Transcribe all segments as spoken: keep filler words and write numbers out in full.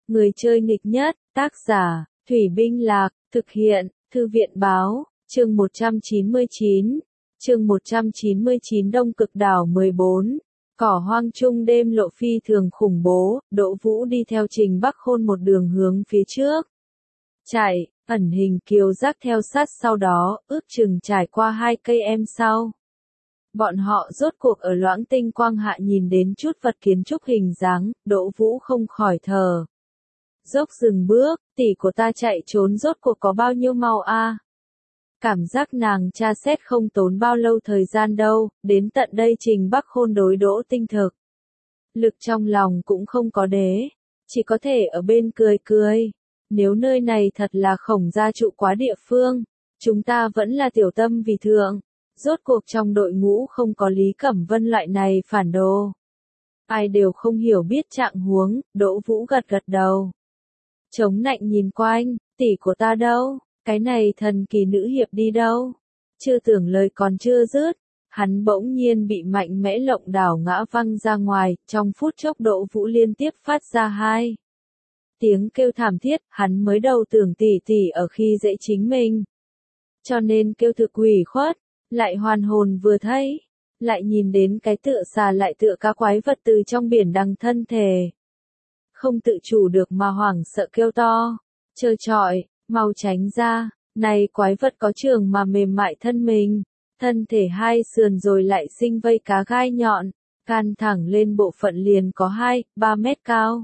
Người chơi nghịch nhất, tác giả, Thủy Binh Lạc, thực hiện, Thư viện Báo, chương một trăm chín mươi chín, chương một trăm chín mươi chín Đông Cực Đảo mười bốn, cỏ hoang trung đêm lộ phi thường khủng bố, Đỗ Vũ đi theo Trình Bắc Khôn một đường hướng phía trước. Chạy, ẩn hình kiều giác theo sát sau đó, ước chừng trải qua hai cây em sau. Bọn họ rốt cuộc ở loãng tinh quang hạ nhìn đến chút vật kiến trúc hình dáng, Đỗ Vũ không khỏi thở. Dốc dừng bước, tỷ của ta chạy trốn rốt cuộc có bao nhiêu mau a? Cảm giác nàng tra xét không tốn bao lâu thời gian đâu, đến tận đây Trình Bắc Khôn đối Đỗ Tinh thực. Lực trong lòng cũng không có đế, chỉ có thể ở bên cười cười. Nếu nơi này thật là Khổng gia trụ quá địa phương, chúng ta vẫn là tiểu tâm vì thượng. Rốt cuộc trong đội ngũ không có Lý Cẩm Vân loại này phản đồ. Ai đều không hiểu biết trạng huống, Đỗ Vũ gật gật đầu. Chống nạnh nhìn quanh, tỷ của ta đâu, cái này thần kỳ nữ hiệp đi đâu. Chưa tưởng lời còn chưa dứt, hắn bỗng nhiên bị mạnh mẽ lộng đảo ngã văng ra ngoài, trong phút chốc Đỗ Vũ liên tiếp phát ra hai tiếng kêu thảm thiết, hắn mới đầu tưởng tỷ tỷ ở khi dễ chính mình. Cho nên kêu thực ủy khuất, lại hoàn hồn vừa thấy, lại nhìn đến cái tựa xà lại tựa cá quái vật từ trong biển đằng thân thể. Không tự chủ được mà hoảng sợ kêu to, trơ trọi, mau tránh ra, này quái vật có trường mà mềm mại thân mình, thân thể hai sườn rồi lại sinh vây cá gai nhọn, can thẳng lên bộ phận liền có hai, ba mét cao.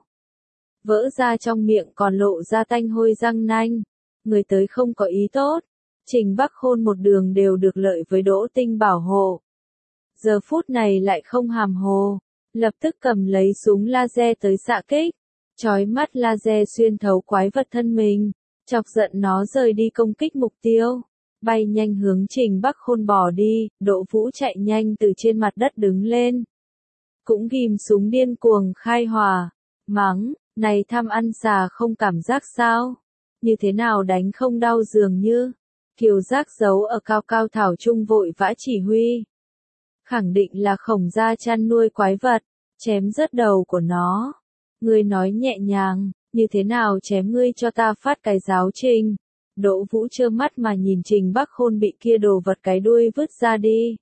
Vỡ ra trong miệng còn lộ ra tanh hôi răng nanh, người tới không có ý tốt. Trình Bắc Khôn một đường đều được lợi với Đỗ Tinh bảo hộ. Giờ phút này lại không hàm hồ, lập tức cầm lấy súng laser tới xạ kích. Chói mắt laser xuyên thấu quái vật thân mình, chọc giận nó rời đi công kích mục tiêu. Bay nhanh hướng Trình Bắc Khôn bỏ đi, Đỗ Vũ chạy nhanh từ trên mặt đất đứng lên. Cũng ghim súng điên cuồng khai hỏa, mắng, này tham ăn xà không cảm giác sao? Như thế nào đánh không đau dường như? Kiều giác giấu ở cao cao thảo trung vội vã chỉ huy. Khẳng định là Khổng gia chăn nuôi quái vật, chém rớt đầu của nó. Ngươi nói nhẹ nhàng, như thế nào chém ngươi cho ta phát cái giáo trình. Đỗ Vũ trơ mắt mà nhìn Trình Bắc Khôn bị kia đồ vật cái đuôi vứt ra đi.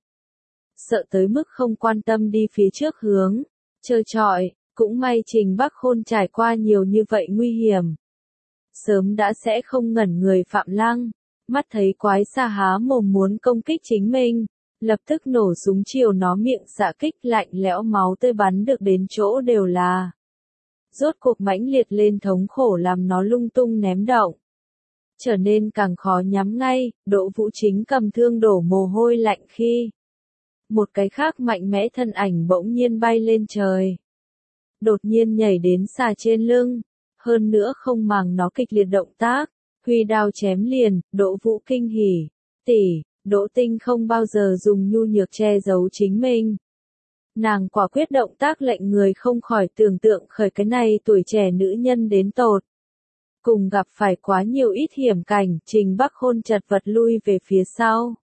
Sợ tới mức không quan tâm đi phía trước hướng, trơ trọi, cũng may Trình Bắc Khôn trải qua nhiều như vậy nguy hiểm. Sớm đã sẽ không ngẩn người Phạm Lăng. Mắt thấy quái xà há mồm muốn công kích chính mình, lập tức nổ súng chiều nó miệng xạ kích lạnh lẽo máu tươi bắn được đến chỗ đều là. Rốt cuộc mãnh liệt lên thống khổ làm nó lung tung ném động. Trở nên càng khó nhắm ngay, Đỗ Vũ chính cầm thương đổ mồ hôi lạnh khi. Một cái khác mạnh mẽ thân ảnh bỗng nhiên bay lên trời. Đột nhiên nhảy đến xà trên lưng, hơn nữa không màng nó kịch liệt động tác. Huy đao chém liền, Đỗ Vũ kinh hỉ, tỷ, Đỗ Tinh không bao giờ dùng nhu nhược che giấu chính mình. Nàng quả quyết động tác lệnh người không khỏi tưởng tượng khởi cái này tuổi trẻ nữ nhân đến tột. Cùng gặp phải quá nhiều ít hiểm cảnh, Trình Bắc Khôn chật vật lui về phía sau.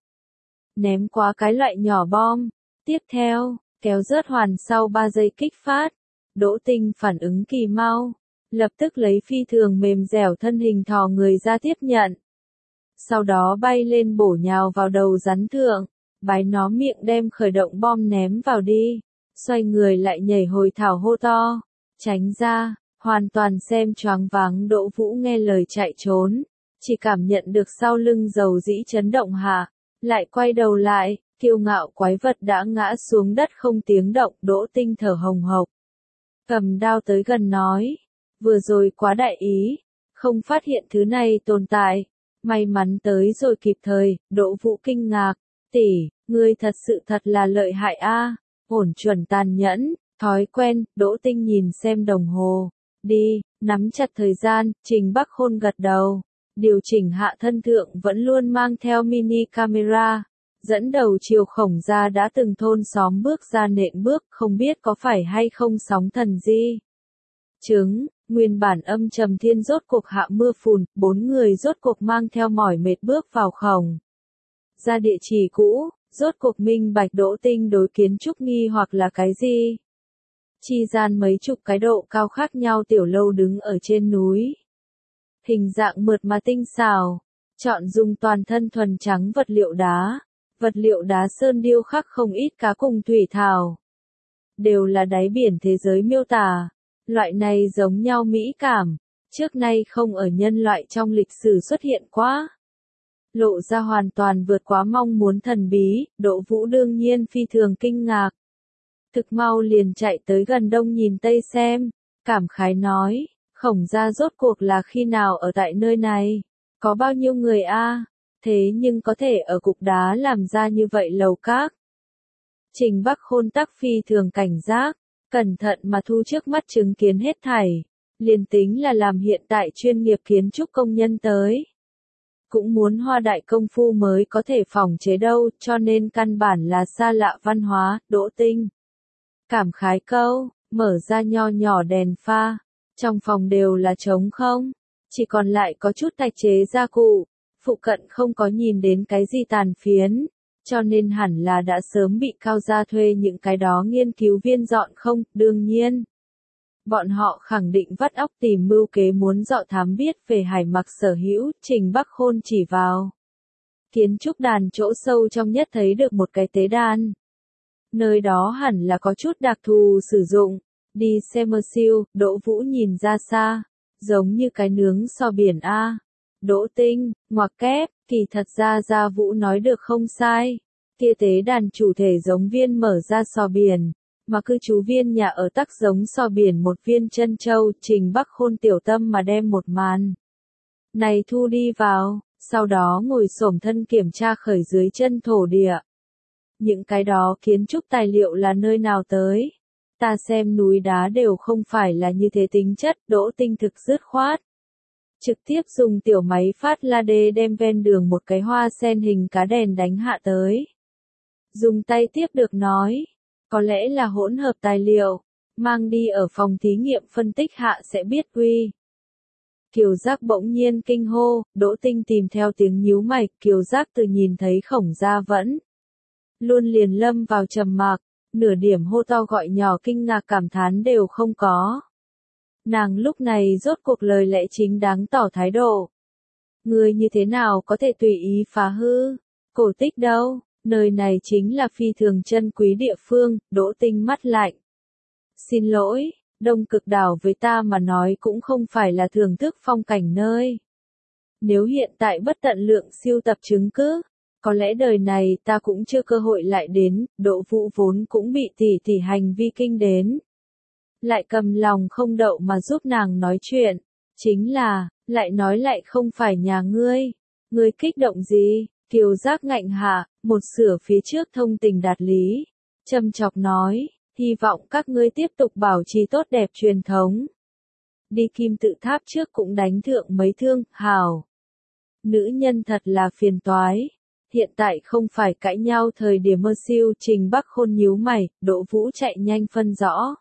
Ném quá cái loại nhỏ bom, tiếp theo, kéo rớt hoàn sau ba giây kích phát. Đỗ Tinh phản ứng kỳ mau. Lập tức lấy phi thường mềm dẻo thân hình thò người ra tiếp nhận. Sau đó bay lên bổ nhào vào đầu rắn thượng, bái nó miệng đem khởi động bom ném vào đi, xoay người lại nhảy hồi thảo hô to, tránh ra, hoàn toàn xem choáng váng. Đỗ Vũ nghe lời chạy trốn, chỉ cảm nhận được sau lưng dầu dĩ chấn động hạ, lại quay đầu lại, kiêu ngạo quái vật đã ngã xuống đất không tiếng động. Đỗ Tinh thở hồng hộc, cầm đao tới gần nói. Vừa rồi quá đại ý, không phát hiện thứ này tồn tại, may mắn tới rồi kịp thời. Đỗ Vũ kinh ngạc, tỷ, ngươi thật sự thật là lợi hại a, ổn chuẩn tàn nhẫn, thói quen. Đỗ Tinh nhìn xem đồng hồ, đi, nắm chặt thời gian. Trình Bắc Khôn gật đầu, điều chỉnh hạ thân thượng vẫn luôn mang theo mini camera, dẫn đầu chiều Khổng gia đã từng thôn xóm bước ra nện bước, không biết có phải hay không sóng thần di chứng. Nguyên bản âm trầm thiên rốt cuộc hạ mưa phùn, bốn người rốt cuộc mang theo mỏi mệt bước vào Khổng ra địa chỉ cũ, rốt cuộc minh bạch Đỗ Tinh đối kiến trúc nghi hoặc là cái gì. chi gian mấy chục cái độ cao khác nhau tiểu lâu đứng ở trên núi. Hình dạng mượt mà tinh xảo, chọn dùng toàn thân thuần trắng vật liệu đá, vật liệu đá sơn điêu khắc không ít cá cùng thủy thảo. Đều là đáy biển thế giới miêu tả, loại này giống nhau mỹ cảm, trước nay không ở nhân loại trong lịch sử xuất hiện quá. Lộ ra hoàn toàn vượt quá mong muốn thần bí, Đỗ Vũ đương nhiên phi thường kinh ngạc. Thực mau liền chạy tới gần đông nhìn tây xem, cảm khái nói, Khổng gia rốt cuộc là khi nào ở tại nơi này, có bao nhiêu người a, thế nhưng có thể ở cục đá làm ra như vậy lầu các. Trình Bắc Khôn tắc phi thường cảnh giác, cẩn thận mà thu trước mắt chứng kiến hết thảy, liền tính là làm hiện tại chuyên nghiệp kiến trúc công nhân tới. Cũng muốn hoa đại công phu mới có thể phòng chế đâu, cho nên căn bản là xa lạ văn hóa, Đỗ Tinh. Cảm khái câu, mở ra nho nhỏ đèn pha, trong phòng đều là trống không, chỉ còn lại có chút tạch chế gia cụ, phụ cận không có nhìn đến cái gì tàn phiến, cho nên hẳn là đã sớm bị Cao gia thuê những cái đó nghiên cứu viên dọn không, đương nhiên. Bọn họ khẳng định vắt óc tìm mưu kế muốn dọ thám biết về Hải Mặc sở hữu, Trình Bắc Khôn chỉ vào. Kiến trúc đàn chỗ sâu trong nhất thấy được một cái tế đàn. Nơi đó hẳn là có chút đặc thù sử dụng, đi xem mơ siêu, Đỗ Vũ nhìn ra xa, giống như cái nướng sò biển A. Đỗ Tinh, ngoặc kép, kỳ thật ra Gia Vũ nói được không sai, kia tế đàn chủ thể giống viên mở ra sò biển. Mà cư trú viên nhà ở tắc giống sò biển một viên chân châu, Trình Bắc Khôn tiểu tâm mà đem một màn này thu đi vào, sau đó ngồi xổm thân kiểm tra khởi dưới chân thổ địa. Những cái đó kiến trúc tài liệu là nơi nào tới? Ta xem núi đá đều không phải là như thế tính chất, Đỗ Tinh thực dứt khoát. Trực tiếp dùng tiểu máy phát laser đem ven đường một cái hoa sen hình cá đèn đánh hạ tới. Dùng tay tiếp được nói. Có lẽ là hỗn hợp tài liệu, mang đi ở phòng thí nghiệm phân tích hạ sẽ biết quy. Kiều Giác bỗng nhiên kinh hô, Đỗ Tinh tìm theo tiếng nhíu mày, Kiều Giác từ nhìn thấy Khổng gia vẫn luôn liền lâm vào trầm mặc, nửa điểm hô to gọi nhỏ kinh ngạc cảm thán đều không có. Nàng lúc này rốt cuộc lời lẽ chính đáng tỏ thái độ. Người như thế nào có thể tùy ý phá hư, cổ tích đâu? Nơi này chính là phi thường chân quý địa phương, Đỗ Tinh mắt lạnh. Xin lỗi, Đông Cực đảo với ta mà nói cũng không phải là thưởng thức phong cảnh nơi. Nếu hiện tại bất tận lượng siêu tập chứng cứ, có lẽ đời này ta cũng chưa cơ hội lại đến, Đỗ Vũ vốn cũng bị tỷ tỷ hành vi kinh đến. Lại cầm lòng không đậu mà giúp nàng nói chuyện, chính là, lại nói lại không phải nhà ngươi, ngươi kích động gì? Kiều Giác ngạnh hạ, một sửa phía trước thông tình đạt lý, châm chọc nói, hy vọng các ngươi tiếp tục bảo trì tốt đẹp truyền thống. Đi kim tự tháp trước cũng đánh thượng mấy thương, hào. Nữ nhân thật là phiền toái. Hiện tại không phải cãi nhau thời điểm mơ siêu, Trình Bắc Khôn nhíu mày, Đỗ Vũ chạy nhanh phân rõ.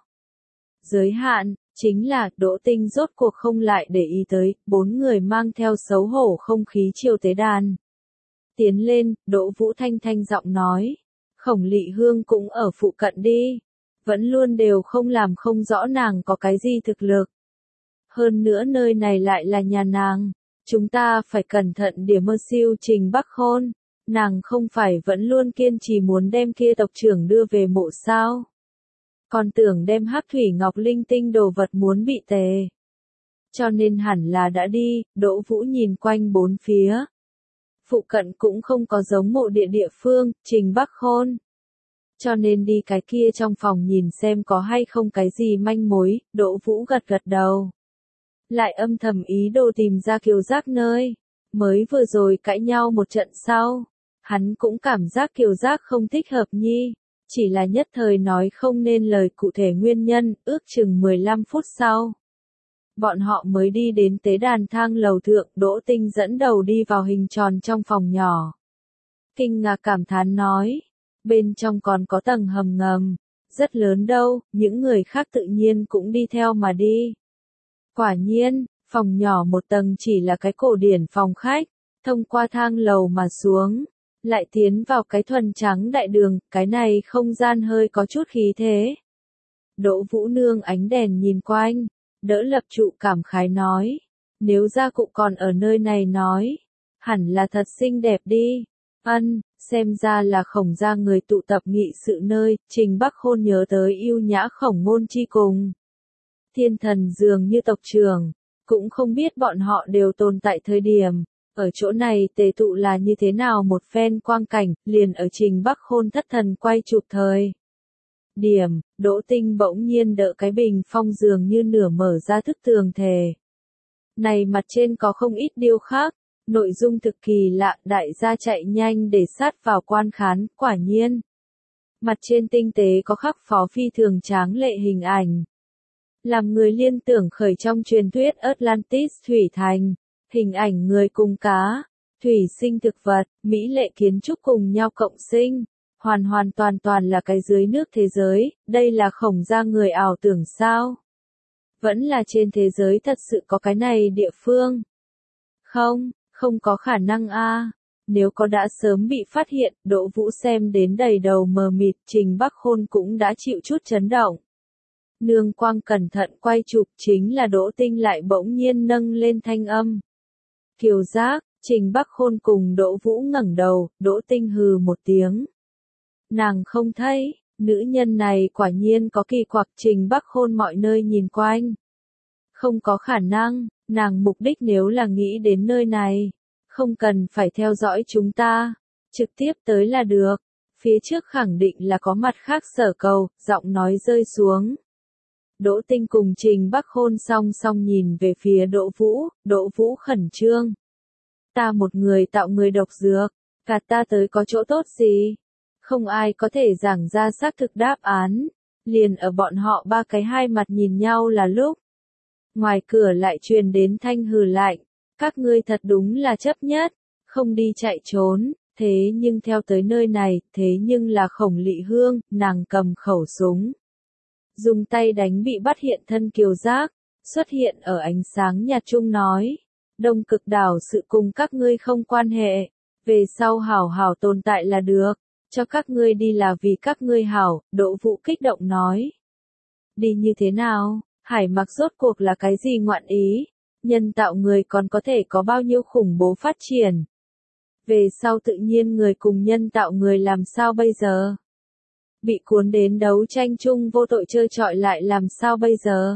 Giới hạn, chính là Đỗ Tinh rốt cuộc không lại để ý tới, bốn người mang theo xấu hổ không khí chiều tế đàn. Tiến lên, Đỗ Vũ thanh thanh giọng nói. Khổng Lị Hương cũng ở phụ cận đi. Vẫn luôn đều không làm không rõ nàng có cái gì thực lực. Hơn nữa nơi này lại là nhà nàng. Chúng ta phải cẩn thận điểm mơ siêu Trình Bắc Khôn. Nàng không phải vẫn luôn kiên trì muốn đem kia tộc trưởng đưa về mộ sao. Còn tưởng đem hắc thủy ngọc linh tinh đồ vật muốn bị tề. Cho nên hẳn là đã đi, Đỗ Vũ nhìn quanh bốn phía. Phụ cận cũng không có giống mộ địa địa phương, Trình Bắc Khôn. Cho nên đi cái kia trong phòng nhìn xem có hay không cái gì manh mối, Đỗ Vũ gật gật đầu. Lại âm thầm ý đồ tìm ra Kiều Giác nơi. Mới vừa rồi cãi nhau một trận sau. Hắn cũng cảm giác Kiều Giác không thích hợp nhi. Chỉ là nhất thời nói không nên lời cụ thể nguyên nhân, ước chừng mười lăm phút sau. Bọn họ mới đi đến tế đàn thang lầu thượng, Đỗ Tinh dẫn đầu đi vào hình tròn trong phòng nhỏ. Kinh ngạc cảm thán nói, bên trong còn có tầng hầm ngầm, rất lớn đâu, những người khác tự nhiên cũng đi theo mà đi. Quả nhiên, phòng nhỏ một tầng chỉ là cái cổ điển phòng khách, thông qua thang lầu mà xuống, lại tiến vào cái thuần trắng đại đường, cái này không gian hơi có chút khí thế. Đỗ Vũ Nương ánh đèn nhìn quanh, đỡ Lập Trụ cảm khái nói. Nếu gia cụ còn ở nơi này nói, hẳn là thật xinh đẹp đi. Ân, xem ra là Khổng gia người tụ tập nghị sự nơi, Trình Bắc Khôn nhớ tới yêu nhã Khổng Ngôn chi cùng. Thiên thần dường như tộc trưởng, cũng không biết bọn họ đều tồn tại thời điểm. Ở chỗ này tề tụ là như thế nào một phen quang cảnh, liền ở Trình Bắc Khôn thất thần quay chụp thời. Điểm, Đỗ Tinh bỗng nhiên đỡ cái bình phong dường như nửa mở ra thức tường thề. Này mặt trên có không ít điêu khắc, nội dung thực kỳ lạ, đại gia chạy nhanh để sát vào quan khán, quả nhiên. Mặt trên tinh tế có khắc phó phi thường tráng lệ hình ảnh. Làm người liên tưởng khởi trong truyền thuyết Atlantis thủy thành, hình ảnh người cùng cá, thủy sinh thực vật, mỹ lệ kiến trúc cùng nhau cộng sinh, hoàn hoàn toàn toàn là cái dưới nước thế giới, đây là Khổng gia người ảo tưởng sao? Vẫn là trên thế giới thật sự có cái này địa phương? Không, không có khả năng a. Nếu có đã sớm bị phát hiện, Đỗ Vũ xem đến đầy đầu mờ mịt, Trình Bắc Khôn cũng đã chịu chút chấn động. Nương Quang cẩn thận quay chụp, chính là Đỗ Tinh lại bỗng nhiên nâng lên thanh âm. Kiều Giác, Trình Bắc Khôn cùng Đỗ Vũ ngẩng đầu, Đỗ Tinh hừ một tiếng. Nàng không thấy, nữ nhân này quả nhiên có kỳ quặc. Trình Bắc Khôn mọi nơi nhìn quanh. Không có khả năng, nàng mục đích nếu là nghĩ đến nơi này, không cần phải theo dõi chúng ta, trực tiếp tới là được. Phía trước khẳng định là có mặt khác sở cầu, giọng nói rơi xuống. Đỗ Tinh cùng Trình Bắc Khôn song song nhìn về phía Đỗ Vũ, Đỗ Vũ khẩn trương. Ta một người tạo người độc dược, cả ta tới có chỗ tốt gì? Không ai có thể giảng ra xác thực đáp án, liền ở bọn họ ba cái hai mặt nhìn nhau là lúc. Ngoài cửa lại truyền đến thanh hừ lạnh, các ngươi thật đúng là chấp nhất, không đi chạy trốn, thế nhưng theo tới nơi này, thế nhưng là Khổng Lị Hương, nàng cầm khẩu súng. Dùng tay đánh bị bắt hiện thân Kiều Giác, xuất hiện ở ánh sáng nhạt trung nói. Đông Cực đảo sự cùng các ngươi không quan hệ, về sau hảo hảo tồn tại là được, cho các ngươi đi là vì các ngươi hảo, Đỗ Vũ kích động nói. Đi như thế nào, Hải Mặc rốt cuộc là cái gì ngoạn ý, nhân tạo người còn có thể có bao nhiêu khủng bố phát triển. Về sau tự nhiên người cùng nhân tạo người làm sao bây giờ? Bị cuốn đến đấu tranh chung vô tội chơi trọi lại làm sao bây giờ?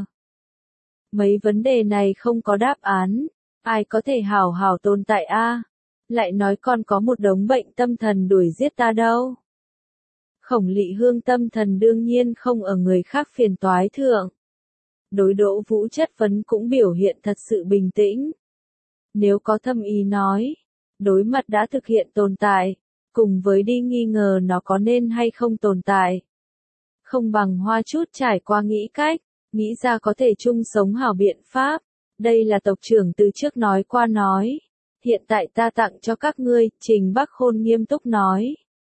Mấy vấn đề này không có đáp án, ai có thể hảo hảo tồn tại a? Lại nói còn có một đống bệnh tâm thần đuổi giết ta đâu. Khổng Lị Hương tâm thần đương nhiên không ở người khác phiền toái thượng. Đối Đỗ Vũ chất vấn cũng biểu hiện thật sự bình tĩnh. Nếu có thâm ý nói, đối mặt đã thực hiện tồn tại, cùng với đi nghi ngờ nó có nên hay không tồn tại. Không bằng hoa chút trải qua nghĩ cách, nghĩ ra có thể chung sống hảo biện pháp. Đây là tộc trưởng từ trước nói qua nói. Hiện tại ta tặng cho các ngươi, Trình Bắc Khôn nghiêm túc nói.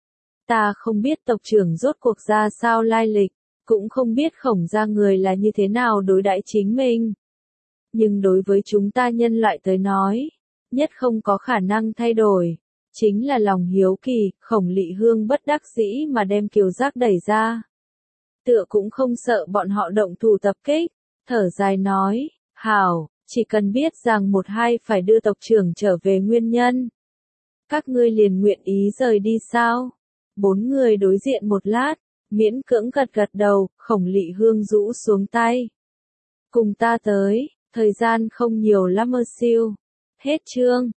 Ta không biết tộc trưởng rốt cuộc ra sao lai lịch, cũng không biết Khổng gia người là như thế nào đối đãi chính mình. Nhưng đối với chúng ta nhân loại tới nói, nhất không có khả năng thay đổi, chính là lòng hiếu kỳ. Khổng Lị Hương bất đắc dĩ mà đem Kiều Giác đẩy ra. Tựa cũng không sợ bọn họ động thủ tập kích, thở dài nói, hảo, chỉ cần biết rằng một hai phải đưa tộc trưởng trở về nguyên nhân. Các ngươi liền nguyện ý rời đi sao? Bốn người đối diện một lát, miễn cưỡng gật gật đầu, Khổng Lị Hương rũ xuống tay. Cùng ta tới, thời gian không nhiều lắm mơ siêu. Hết chương.